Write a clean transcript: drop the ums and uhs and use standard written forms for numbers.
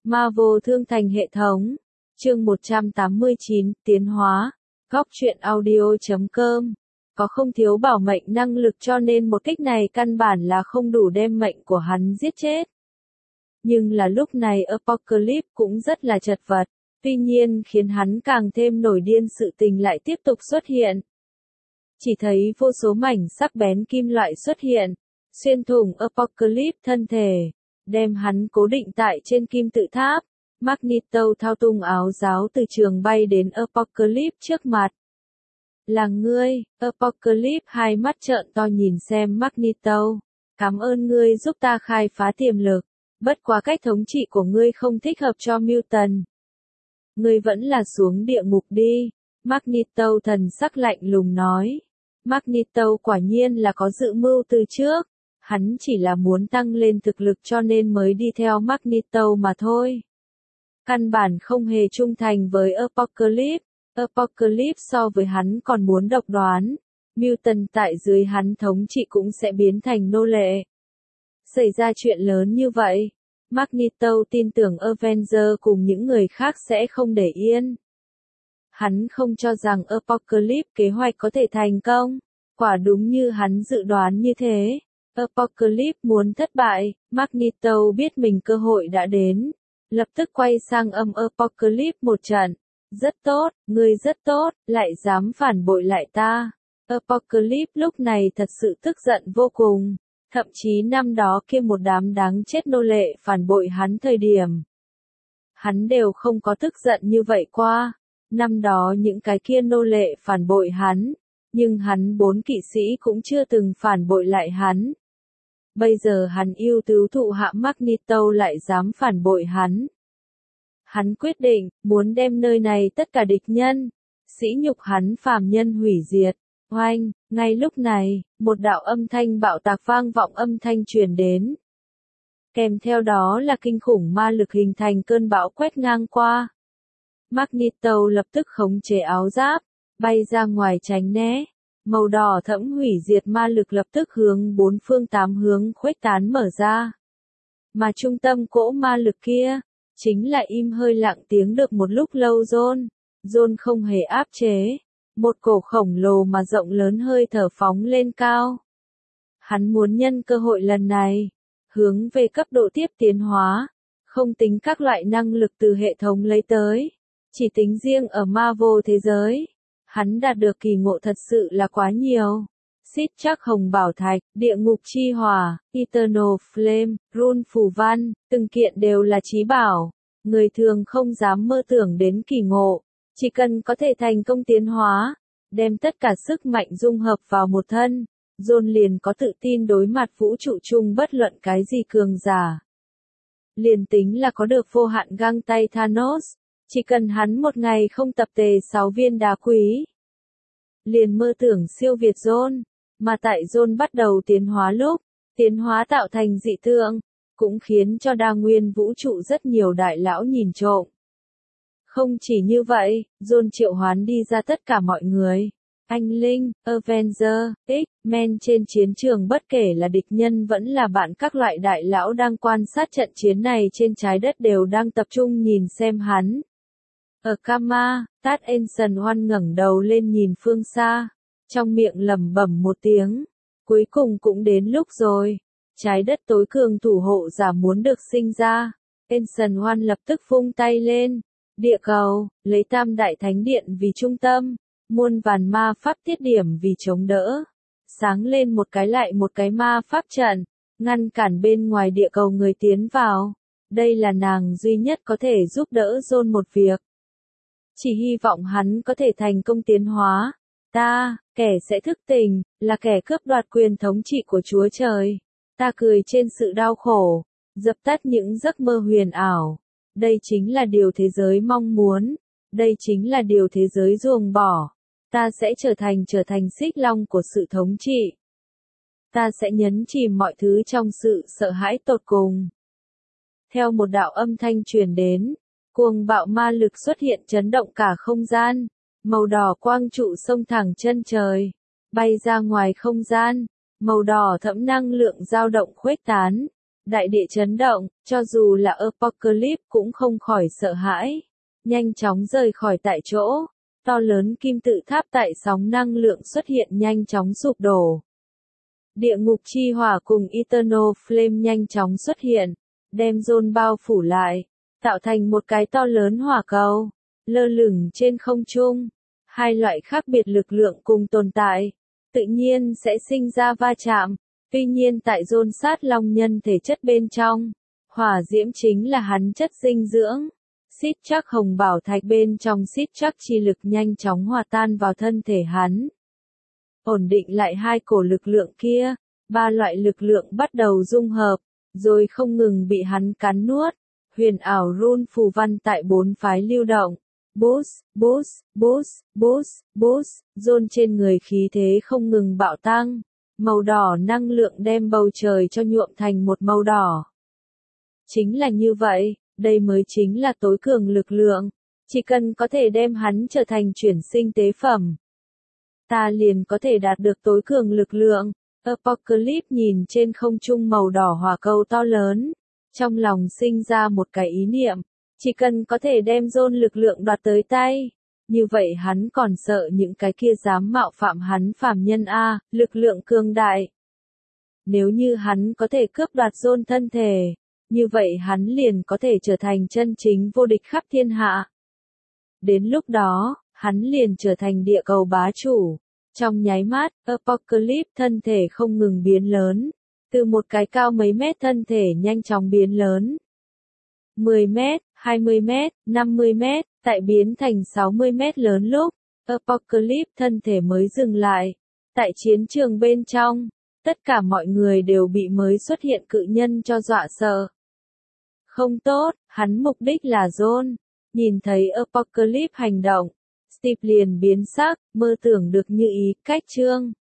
Marvel Thương Thành Hệ Thống. Chương 189, Tiến hóa. Góc truyện audio.com. Có không thiếu bảo mệnh năng lực cho nên một kích này căn bản là không đủ đem mệnh của hắn giết chết. Nhưng là lúc này Apocalypse cũng rất là chật vật. Tuy nhiên khiến hắn càng thêm nổi điên sự tình lại tiếp tục xuất hiện. Chỉ thấy vô số mảnh sắc bén kim loại xuất hiện, xuyên thủng Apocalypse thân thể, đem hắn cố định tại trên kim tự tháp. Magneto thao tung áo giáo từ trường bay đến Apocalypse trước mặt. Là ngươi, Apocalypse hai mắt trợn to nhìn xem Magneto. Cảm ơn ngươi giúp ta khai phá tiềm lực, bất quá cách thống trị của ngươi không thích hợp cho Mutant. Ngươi vẫn là xuống địa ngục đi, Magneto thần sắc lạnh lùng nói. Magneto quả nhiên là có dự mưu từ trước, hắn chỉ là muốn tăng lên thực lực cho nên mới đi theo Magneto mà thôi. Căn bản không hề trung thành với Apocalypse, Apocalypse so với hắn còn muốn độc đoán, Mutant tại dưới hắn thống trị cũng sẽ biến thành nô lệ. Xảy ra chuyện lớn như vậy, Magneto tin tưởng Avenger cùng những người khác sẽ không để yên. Hắn không cho rằng Apocalypse kế hoạch có thể thành công, quả đúng như hắn dự đoán như thế. Apocalypse muốn thất bại, Magneto biết mình cơ hội đã đến, lập tức quay sang âm Apocalypse một trận. Rất tốt, ngươi rất tốt, lại dám phản bội lại ta. Apocalypse lúc này thật sự tức giận vô cùng, thậm chí năm đó kia một đám đáng chết nô lệ phản bội hắn thời điểm. Hắn đều không có tức giận như vậy qua, năm đó những cái kia nô lệ phản bội hắn, nhưng hắn 4 kỵ sĩ cũng chưa từng phản bội lại hắn. Bây giờ hắn yêu tứ thụ hạ Magneto lại dám phản bội hắn. Hắn quyết định, muốn đem nơi này tất cả địch nhân, sỉ nhục hắn phàm nhân hủy diệt. Oanh, ngay lúc này, một đạo âm thanh bạo tạc vang vọng âm thanh truyền đến. Kèm theo đó là kinh khủng ma lực hình thành cơn bão quét ngang qua. Magneto lập tức khống chế áo giáp, bay ra ngoài tránh né. Màu đỏ thẫm hủy diệt ma lực lập tức hướng 4 phương 8 hướng khuếch tán mở ra. Mà trung tâm cỗ ma lực kia, chính là im hơi lặng tiếng được một lúc lâu John. John không hề áp chế. Một cổ khổng lồ mà rộng lớn hơi thở phóng lên cao. Hắn muốn nhân cơ hội lần này, hướng về cấp độ tiếp tiến hóa, không tính các loại năng lực từ hệ thống lấy tới, chỉ tính riêng ở Marvel thế giới. Hắn đạt được kỳ ngộ thật sự là quá nhiều. Xít chắc hồng bảo thạch, địa ngục chi hỏa, Eternal Flame, rune phù văn, từng kiện đều là chí bảo. Người thường không dám mơ tưởng đến kỳ ngộ. Chỉ cần có thể thành công tiến hóa, đem tất cả sức mạnh dung hợp vào một thân, John liền có tự tin đối mặt vũ trụ chung bất luận cái gì cường giả. Liền tính là có được vô hạn găng tay Thanos, chỉ cần hắn một ngày không tập tề 6 viên đá quý, liền mơ tưởng siêu việt John, mà tại John bắt đầu tiến hóa lúc, tiến hóa tạo thành dị tượng, cũng khiến cho đa nguyên vũ trụ rất nhiều đại lão nhìn trộm. Không chỉ như vậy, John triệu hoán đi ra tất cả mọi người. Anh Linh, Avenger, X-Men trên chiến trường bất kể là địch nhân vẫn là bạn các loại đại lão đang quan sát trận chiến này trên trái đất đều đang tập trung nhìn xem hắn. Ở Kama, Tát Enson Hoan ngẩng đầu lên nhìn phương xa, trong miệng lẩm bẩm một tiếng. Cuối cùng cũng đến lúc rồi. Trái đất tối cường thủ hộ giả muốn được sinh ra. Enson Hoan lập tức vung tay lên. Địa cầu, lấy Tam Đại Thánh Điện vì trung tâm, muôn vàn ma pháp tiết điểm vì chống đỡ. Sáng lên một cái lại một cái ma pháp trận, ngăn cản bên ngoài địa cầu người tiến vào. Đây là nàng duy nhất có thể giúp đỡ John một việc. Chỉ hy vọng hắn có thể thành công tiến hóa. Ta, kẻ sẽ thức tỉnh, là kẻ cướp đoạt quyền thống trị của Chúa Trời. Ta cười trên sự đau khổ, dập tắt những giấc mơ huyền ảo. Đây chính là điều thế giới mong muốn. Đây chính là điều thế giới ruồng bỏ. Ta sẽ trở thành xích long của sự thống trị. Ta sẽ nhấn chìm mọi thứ trong sự sợ hãi tột cùng. Theo một đạo âm thanh truyền đến, cuồng bạo ma lực xuất hiện chấn động cả không gian. Màu đỏ quang trụ xông thẳng chân trời, bay ra ngoài không gian. Màu đỏ thẫm năng lượng dao động khuếch tán. Đại địa chấn động, cho dù là Apocalypse cũng không khỏi sợ hãi. Nhanh chóng rời khỏi tại chỗ, to lớn kim tự tháp tại sóng năng lượng xuất hiện nhanh chóng sụp đổ. Địa ngục chi hỏa cùng Eternal Flame nhanh chóng xuất hiện, đem John bao phủ lại, tạo thành một cái to lớn hỏa cầu, lơ lửng trên không trung. Hai loại khác biệt lực lượng cùng tồn tại, tự nhiên sẽ sinh ra va chạm. Tuy nhiên tại John sát long nhân thể chất bên trong, hỏa diễm chính là hắn chất dinh dưỡng. Xít chắc hồng bảo thạch bên trong xít chắc chi lực nhanh chóng hòa tan vào thân thể hắn. Ổn định lại hai cổ lực lượng kia, ba loại lực lượng bắt đầu dung hợp, rồi không ngừng bị hắn cắn nuốt. Huyền ảo rune phù văn tại bốn phái lưu động. Boost, boost, boost, boost, boost, John trên người khí thế không ngừng bạo tăng. Màu đỏ năng lượng đem bầu trời cho nhuộm thành một màu đỏ. Chính là như vậy, đây mới chính là tối cường lực lượng. Chỉ cần có thể đem hắn trở thành chuyển sinh tế phẩm, ta liền có thể đạt được tối cường lực lượng. Apocalypse nhìn trên không trung màu đỏ hỏa cầu to lớn, trong lòng sinh ra một cái ý niệm, chỉ cần có thể đem John lực lượng đoạt tới tay, như vậy hắn còn sợ những cái kia dám mạo phạm hắn phàm nhân a, lực lượng cường đại. Nếu như hắn có thể cướp đoạt John thân thể, như vậy hắn liền có thể trở thành chân chính vô địch khắp thiên hạ. Đến lúc đó, hắn liền trở thành địa cầu bá chủ. Trong nháy mắt, Apocalypse thân thể không ngừng biến lớn, từ một cái cao mấy mét thân thể nhanh chóng biến lớn. 10 mét, 20 mét, 50 mét, tại biến thành 60 mét lớn lúc, Apocalypse thân thể mới dừng lại. Tại chiến trường bên trong, tất cả mọi người đều bị mới xuất hiện cự nhân cho dọa sợ. Không tốt, hắn mục đích là John. Nhìn thấy Apocalypse hành động, Steve liền biến sắc, mơ tưởng được như ý, cách chương.